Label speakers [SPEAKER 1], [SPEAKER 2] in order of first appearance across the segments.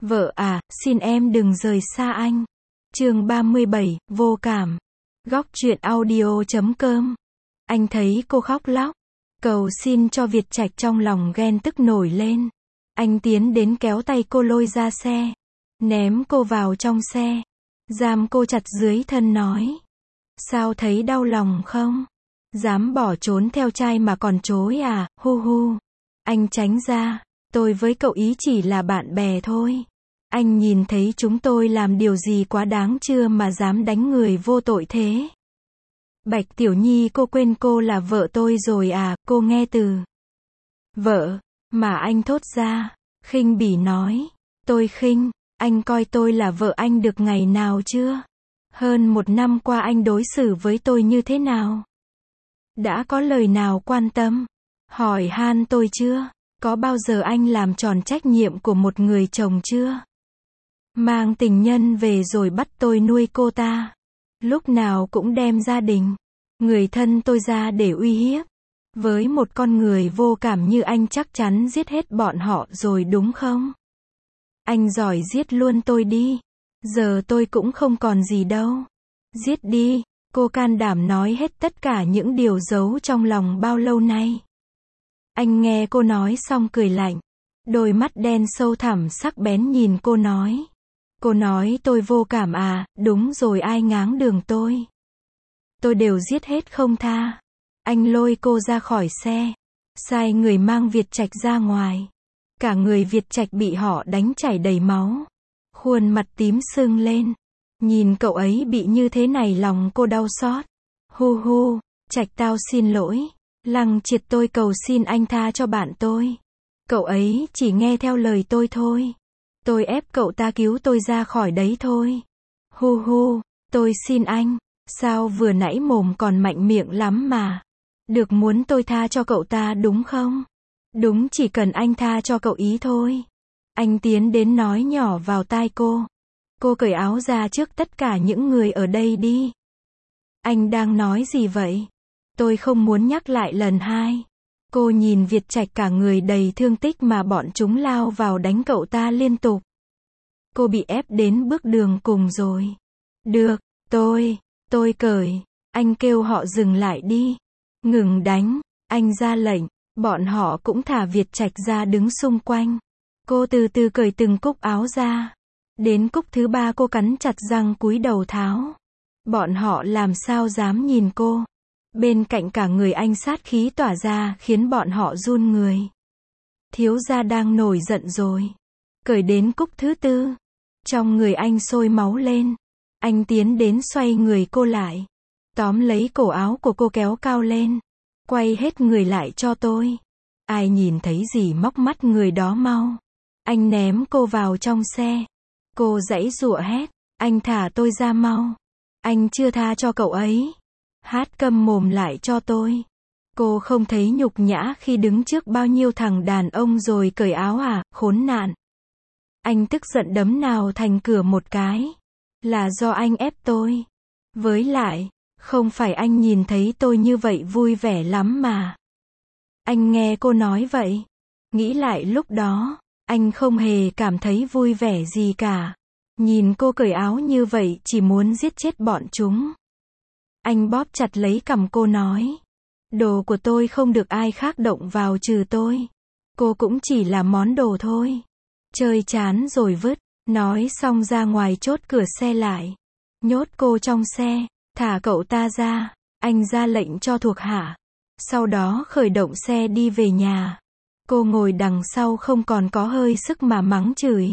[SPEAKER 1] Vợ à, xin em đừng rời xa anh. Chương 37, vô cảm. Góc truyện audio.com. Anh thấy cô khóc lóc, cầu xin cho Việt Trạch trong lòng ghen tức nổi lên. Anh tiến đến kéo tay cô lôi ra xe, ném cô vào trong xe, giam cô chặt dưới thân nói. Sao thấy đau lòng không? Dám bỏ trốn theo trai mà còn chối à, hu hu. Anh tránh ra, tôi với cậu ý chỉ là bạn bè thôi. Anh nhìn thấy chúng tôi làm điều gì quá đáng chưa mà dám đánh người vô tội thế? Bạch Tiểu Nhi, cô quên cô là vợ tôi rồi à? Cô nghe từ vợ mà anh thốt ra, khinh bỉ nói. Tôi khinh, anh coi tôi là vợ anh được ngày nào chưa? Hơn 1 năm qua anh đối xử với tôi như thế nào? Đã có lời nào quan tâm, hỏi han tôi chưa? Có bao giờ anh làm tròn trách nhiệm của một người chồng chưa? Mang tình nhân về rồi bắt tôi nuôi cô ta. Lúc nào cũng đem gia đình, người thân tôi ra để uy hiếp. Với một con người vô cảm như anh chắc chắn giết hết bọn họ rồi đúng không? Anh giỏi giết luôn tôi đi. Giờ tôi cũng không còn gì đâu. Giết đi, cô can đảm nói hết tất cả những điều giấu trong lòng bao lâu nay. Anh nghe cô nói xong cười lạnh. Đôi mắt đen sâu thẳm sắc bén nhìn cô nói. Cô nói tôi vô cảm à? Đúng rồi, ai ngáng đường tôi đều giết hết không tha. Anh lôi cô ra khỏi xe, sai người mang Việt Trạch ra ngoài. Cả người Việt Trạch bị họ đánh chảy đầy máu, khuôn mặt tím sưng lên. Nhìn cậu ấy bị như thế này lòng cô đau xót. Hu hu, Trạch tao xin lỗi. Lăng Triệt, tôi cầu xin anh tha cho bạn tôi. Cậu ấy chỉ nghe theo lời tôi thôi. Tôi ép cậu ta cứu tôi ra khỏi đấy thôi. Hu hu, tôi xin anh. Sao vừa nãy mồm còn mạnh miệng lắm mà. Được, muốn tôi tha cho cậu ta đúng không? Đúng, chỉ cần anh tha cho cậu ý thôi. Anh tiến đến nói nhỏ vào tai cô. Cô cởi áo ra trước tất cả những người ở đây đi. Anh đang nói gì vậy? Tôi không muốn nhắc lại lần hai. Cô nhìn Việt Trạch cả người đầy thương tích mà bọn chúng lao vào đánh cậu ta liên tục. Cô bị ép đến bước đường cùng rồi. Được, tôi cởi. Anh kêu họ dừng lại đi. Ngừng đánh, anh ra lệnh. Bọn họ cũng thả Việt Trạch ra đứng xung quanh. Cô từ từ cởi từng cúc áo ra. Đến cúc thứ 3 cô cắn chặt răng cúi đầu tháo. Bọn họ làm sao dám nhìn cô. Bên cạnh cả người anh sát khí tỏa ra khiến bọn họ run người. Thiếu gia đang nổi giận rồi. Cởi đến cúc thứ 4. Trong người anh sôi máu lên. Anh tiến đến xoay người cô lại. Tóm lấy cổ áo của cô kéo cao lên. Quay hết người lại cho tôi. Ai nhìn thấy gì móc mắt người đó mau. Anh ném cô vào trong xe. Cô giãy giụa hét. Anh thả tôi ra mau. Anh chưa tha cho cậu ấy. Hát câm mồm lại cho tôi. Cô không thấy nhục nhã khi đứng trước bao nhiêu thằng đàn ông rồi cởi áo à, khốn nạn. Anh tức giận đấm nào thành cửa một cái. Là do anh ép tôi. Với lại, không phải anh nhìn thấy tôi như vậy vui vẻ lắm mà. Anh nghe cô nói vậy. Nghĩ lại lúc đó, anh không hề cảm thấy vui vẻ gì cả. Nhìn cô cởi áo như vậy chỉ muốn giết chết bọn chúng. Anh bóp chặt lấy cằm cô nói. Đồ của tôi không được ai khác động vào trừ tôi. Cô cũng chỉ là món đồ thôi. Chơi chán rồi vứt. Nói xong ra ngoài chốt cửa xe lại. Nhốt cô trong xe. Thả cậu ta ra. Anh ra lệnh cho thuộc hạ. Sau đó khởi động xe đi về nhà. Cô ngồi đằng sau không còn có hơi sức mà mắng chửi.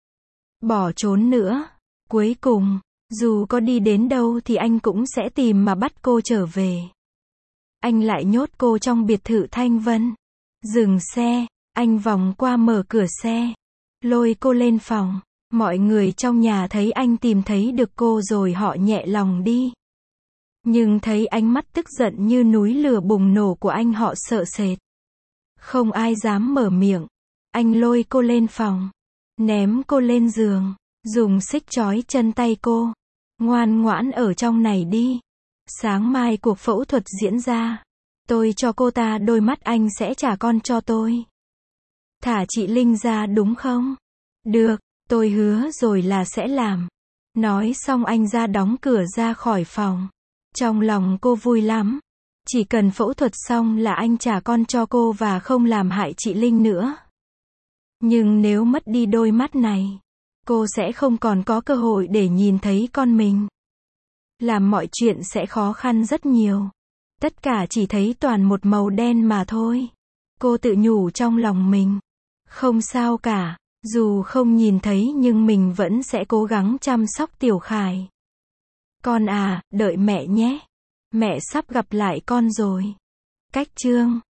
[SPEAKER 1] Bỏ trốn nữa. Cuối cùng, dù có đi đến đâu thì anh cũng sẽ tìm mà bắt cô trở về. Anh lại nhốt cô trong biệt thự Thanh Vân. Dừng xe, anh vòng qua mở cửa xe. Lôi cô lên phòng. Mọi người trong nhà thấy anh tìm thấy được cô rồi họ nhẹ lòng đi. Nhưng thấy ánh mắt tức giận như núi lửa bùng nổ của anh họ sợ sệt. Không ai dám mở miệng. Anh lôi cô lên phòng. Ném cô lên giường. Dùng xích trói chân tay cô. Ngoan ngoãn ở trong này đi. Sáng mai cuộc phẫu thuật diễn ra. Tôi cho cô ta đôi mắt, anh sẽ trả con cho tôi. Thả chị Linh ra đúng không? Được, Tôi hứa rồi là sẽ làm. Nói xong anh ra đóng cửa ra khỏi phòng. Trong lòng cô vui lắm. Chỉ cần phẫu thuật xong là anh trả con cho cô và không làm hại chị Linh nữa. Nhưng nếu mất đi đôi mắt này, cô sẽ không còn có cơ hội để nhìn thấy con mình. Làm mọi chuyện sẽ khó khăn rất nhiều. Tất cả chỉ thấy toàn một màu đen mà thôi. Cô tự nhủ trong lòng mình. Không sao cả. Dù không nhìn thấy nhưng mình vẫn sẽ cố gắng chăm sóc Tiểu Khải. Con à, đợi mẹ nhé. Mẹ sắp gặp lại con rồi. Cách chương